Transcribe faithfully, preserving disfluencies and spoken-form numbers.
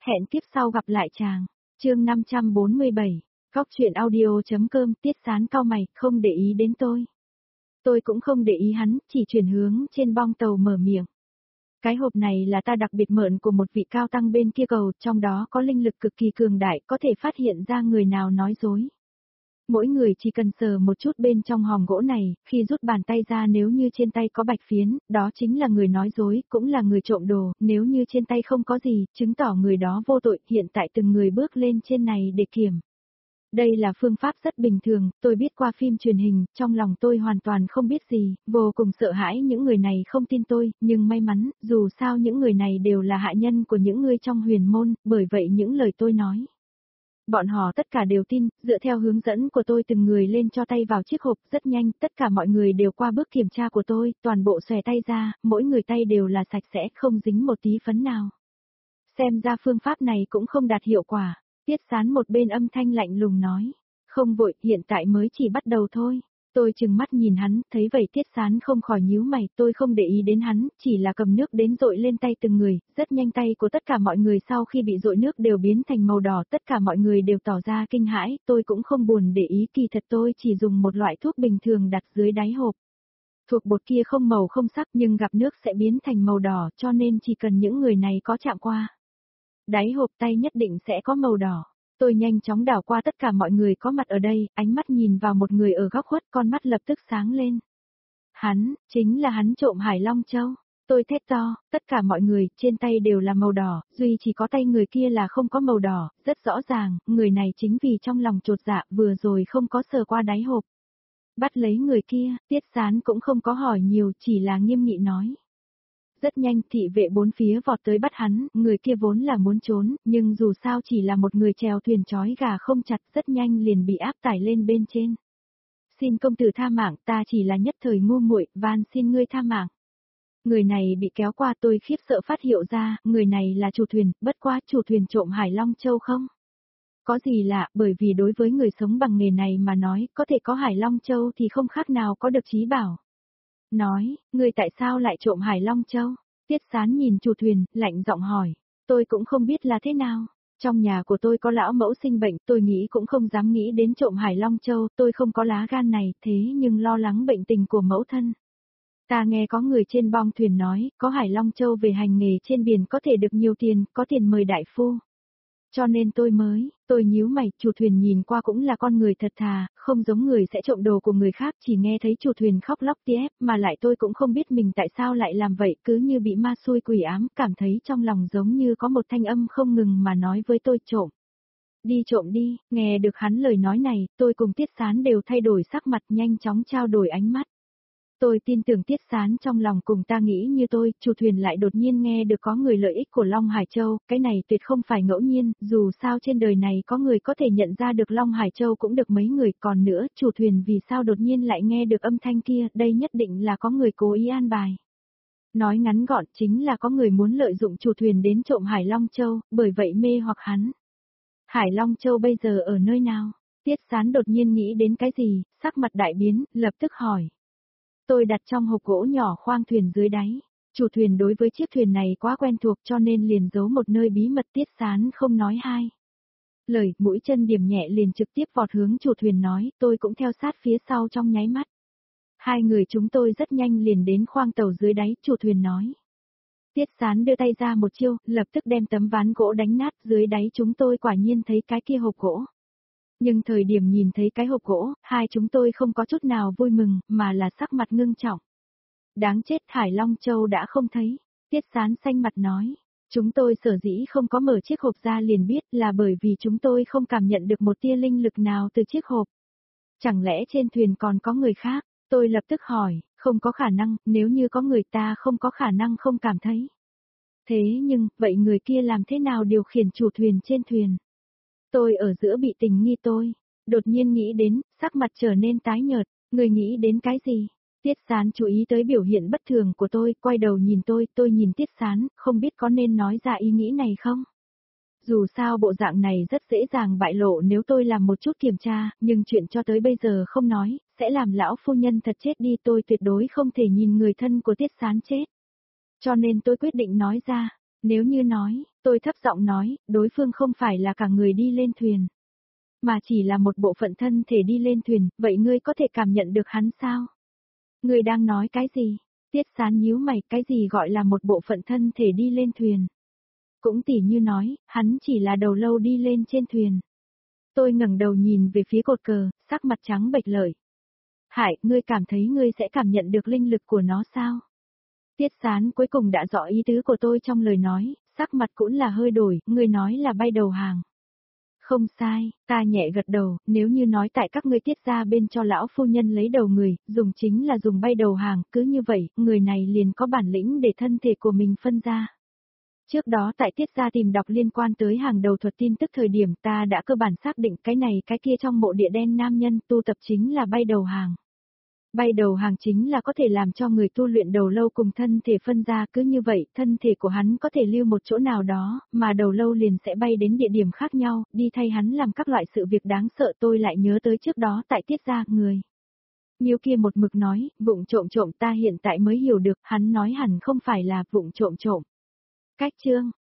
Hẹn tiếp sau gặp lại chàng. Chương năm trăm bốn mươi bảy. Góc truyện audio.com. Tiết Sán cau mày, không để ý đến tôi. Tôi cũng không để ý hắn, chỉ chuyển hướng trên bong tàu mở miệng. Cái hộp này là ta đặc biệt mượn của một vị cao tăng bên kia cầu, trong đó có linh lực cực kỳ cường đại, có thể phát hiện ra người nào nói dối. Mỗi người chỉ cần sờ một chút bên trong hòm gỗ này, khi rút bàn tay ra nếu như trên tay có bạch phiến, đó chính là người nói dối, cũng là người trộm đồ, nếu như trên tay không có gì, chứng tỏ người đó vô tội, hiện tại từng người bước lên trên này để kiểm. Đây là phương pháp rất bình thường, tôi biết qua phim truyền hình, trong lòng tôi hoàn toàn không biết gì, vô cùng sợ hãi những người này không tin tôi, nhưng may mắn, dù sao những người này đều là hạ nhân của những người trong huyền môn, bởi vậy những lời tôi nói. Bọn họ tất cả đều tin, dựa theo hướng dẫn của tôi từng người lên cho tay vào chiếc hộp rất nhanh, tất cả mọi người đều qua bước kiểm tra của tôi, toàn bộ xòe tay ra, mỗi người tay đều là sạch sẽ, không dính một tí phấn nào. Xem ra phương pháp này cũng không đạt hiệu quả. Tiết Sán một bên âm thanh lạnh lùng nói. Không vội, hiện tại mới chỉ bắt đầu thôi. Tôi trừng mắt nhìn hắn, thấy vậy Tiết Sán không khỏi nhíu mày, tôi không để ý đến hắn, chỉ là cầm nước đến dội lên tay từng người, rất nhanh tay của tất cả mọi người sau khi bị dội nước đều biến thành màu đỏ, tất cả mọi người đều tỏ ra kinh hãi, tôi cũng không buồn để ý, kỳ thật tôi chỉ dùng một loại thuốc bình thường đặt dưới đáy hộp. Thuộc bột kia không màu không sắc nhưng gặp nước sẽ biến thành màu đỏ, cho nên chỉ cần những người này có chạm qua đáy hộp tay nhất định sẽ có màu đỏ. Tôi nhanh chóng đảo qua tất cả mọi người có mặt ở đây, ánh mắt nhìn vào một người ở góc khuất, con mắt lập tức sáng lên. Hắn, chính là hắn trộm Hải Long Châu. Tôi thét to, tất cả mọi người, trên tay đều là màu đỏ, duy chỉ có tay người kia là không có màu đỏ, rất rõ ràng, người này chính vì trong lòng trột dạ vừa rồi không có sờ qua đáy hộp. Bắt lấy người kia, Tiết Sán cũng không có hỏi nhiều, chỉ là nghiêm nghị nói. Rất nhanh thị vệ bốn phía vọt tới bắt hắn, người kia vốn là muốn trốn, nhưng dù sao chỉ là một người chèo thuyền trói gà không chặt rất nhanh liền bị áp tải lên bên trên. Xin công tử tha mạng, ta chỉ là nhất thời ngu muội, van xin ngươi tha mạng. Người này bị kéo qua tôi khiếp sợ phát hiện ra, người này là chủ thuyền, bất quá chủ thuyền trộm Hải Long Châu không? Có gì lạ, bởi vì đối với người sống bằng nghề này mà nói, có thể có Hải Long Châu thì không khác nào có được trí bảo. Nói, ngươi tại sao lại trộm Hải Long Châu? Tiết Sán nhìn chủ thuyền, lạnh giọng hỏi. Tôi cũng không biết là thế nào. Trong nhà của tôi có lão mẫu sinh bệnh, tôi nghĩ cũng không dám nghĩ đến trộm Hải Long Châu, tôi không có lá gan này, thế nhưng lo lắng bệnh tình của mẫu thân. Ta nghe có người trên bong thuyền nói, có Hải Long Châu về hành nghề trên biển có thể được nhiều tiền, có tiền mời đại phu. Cho nên tôi mới, tôi nhíu mày, chủ thuyền nhìn qua cũng là con người thật thà, không giống người sẽ trộm đồ của người khác, chỉ nghe thấy chủ thuyền khóc lóc tía ép, mà lại tôi cũng không biết mình tại sao lại làm vậy, cứ như bị ma xui quỷ ám, cảm thấy trong lòng giống như có một thanh âm không ngừng mà nói với tôi trộm. Đi trộm đi, nghe được hắn lời nói này, tôi cùng Tiết Sán đều thay đổi sắc mặt nhanh chóng trao đổi ánh mắt. Tôi tin tưởng Tiết Sán trong lòng cùng ta nghĩ như tôi, chủ thuyền lại đột nhiên nghe được có người lợi ích của Long Hải Châu, cái này tuyệt không phải ngẫu nhiên, dù sao trên đời này có người có thể nhận ra được Long Hải Châu cũng được mấy người, còn nữa, chủ thuyền vì sao đột nhiên lại nghe được âm thanh kia, đây nhất định là có người cố ý an bài. Nói ngắn gọn chính là có người muốn lợi dụng chủ thuyền đến trộm Hải Long Châu, bởi vậy mê hoặc hắn. Hải Long Châu bây giờ ở nơi nào? Tiết Sán đột nhiên nghĩ đến cái gì, sắc mặt đại biến, lập tức hỏi. Tôi đặt trong hộp gỗ nhỏ khoang thuyền dưới đáy. Chủ thuyền đối với chiếc thuyền này quá quen thuộc cho nên liền giấu một nơi bí mật. Tiết Sán không nói hai lời, mũi chân điểm nhẹ liền trực tiếp vọt hướng chủ thuyền nói, tôi cũng theo sát phía sau trong nháy mắt. Hai người chúng tôi rất nhanh liền đến khoang tàu dưới đáy, chủ thuyền nói. Tiết Sán đưa tay ra một chiêu, lập tức đem tấm ván gỗ đánh nát, dưới đáy chúng tôi quả nhiên thấy cái kia hộp gỗ. Nhưng thời điểm nhìn thấy cái hộp gỗ, hai chúng tôi không có chút nào vui mừng, mà là sắc mặt ngưng trọng. Đáng chết, Hải Long Châu đã không thấy. Tiết Sán xanh mặt nói. Chúng tôi sở dĩ không có mở chiếc hộp ra liền biết là bởi vì chúng tôi không cảm nhận được một tia linh lực nào từ chiếc hộp. Chẳng lẽ trên thuyền còn có người khác? Tôi lập tức hỏi, không có khả năng, nếu như có người ta không có khả năng không cảm thấy. Thế nhưng, vậy người kia làm thế nào điều khiển chủ thuyền trên thuyền? Tôi ở giữa bị tình nghi tôi, đột nhiên nghĩ đến, sắc mặt trở nên tái nhợt, người nghĩ đến cái gì? Tiết Sán chú ý tới biểu hiện bất thường của tôi, quay đầu nhìn tôi, tôi nhìn Tiết Sán, không biết có nên nói ra ý nghĩ này không? Dù sao bộ dạng này rất dễ dàng bại lộ nếu tôi làm một chút kiểm tra, nhưng chuyện cho tới bây giờ không nói, sẽ làm lão phu nhân thật chết đi, tôi tuyệt đối không thể nhìn người thân của Tiết Sán chết. Cho nên tôi quyết định nói ra, nếu như nói, Tôi thấp giọng nói, đối phương không phải là cả người đi lên thuyền, mà chỉ là một bộ phận thân thể đi lên thuyền, vậy ngươi có thể cảm nhận được hắn sao? Ngươi đang nói cái gì? Tiết Sán nhíu mày, cái gì gọi là một bộ phận thân thể đi lên thuyền? Cũng tỉ như nói, hắn chỉ là đầu lâu đi lên trên thuyền. Tôi ngẩng đầu nhìn về phía cột cờ, sắc mặt trắng bệch lợi. Hải, ngươi cảm thấy ngươi sẽ cảm nhận được linh lực của nó sao? Tiết Sán cuối cùng đã rõ ý tứ của tôi trong lời nói, sắc mặt cũng là hơi đổi, ngươi nói là bay đầu hàng. Không sai, ta nhẹ gật đầu, nếu như nói tại các ngươi Tiết gia bên cho lão phu nhân lấy đầu người, dùng chính là dùng bay đầu hàng, cứ như vậy, người này liền có bản lĩnh để thân thể của mình phân ra. Trước đó tại Tiết gia tìm đọc liên quan tới hàng đầu thuật tin tức thời điểm ta đã cơ bản xác định cái này cái kia trong mộ địa đen nam nhân tu tập chính là bay đầu hàng. Bay đầu hàng chính là có thể làm cho người tu luyện đầu lâu cùng thân thể phân ra, cứ như vậy, thân thể của hắn có thể lưu một chỗ nào đó, mà đầu lâu liền sẽ bay đến địa điểm khác nhau, đi thay hắn làm các loại sự việc đáng sợ. Tôi lại nhớ tới trước đó tại Tiết gia, người Miêu kia một mực nói, vụng trộm trộm, ta hiện tại mới hiểu được, hắn nói hẳn không phải là vụng trộm trộm. Cách chương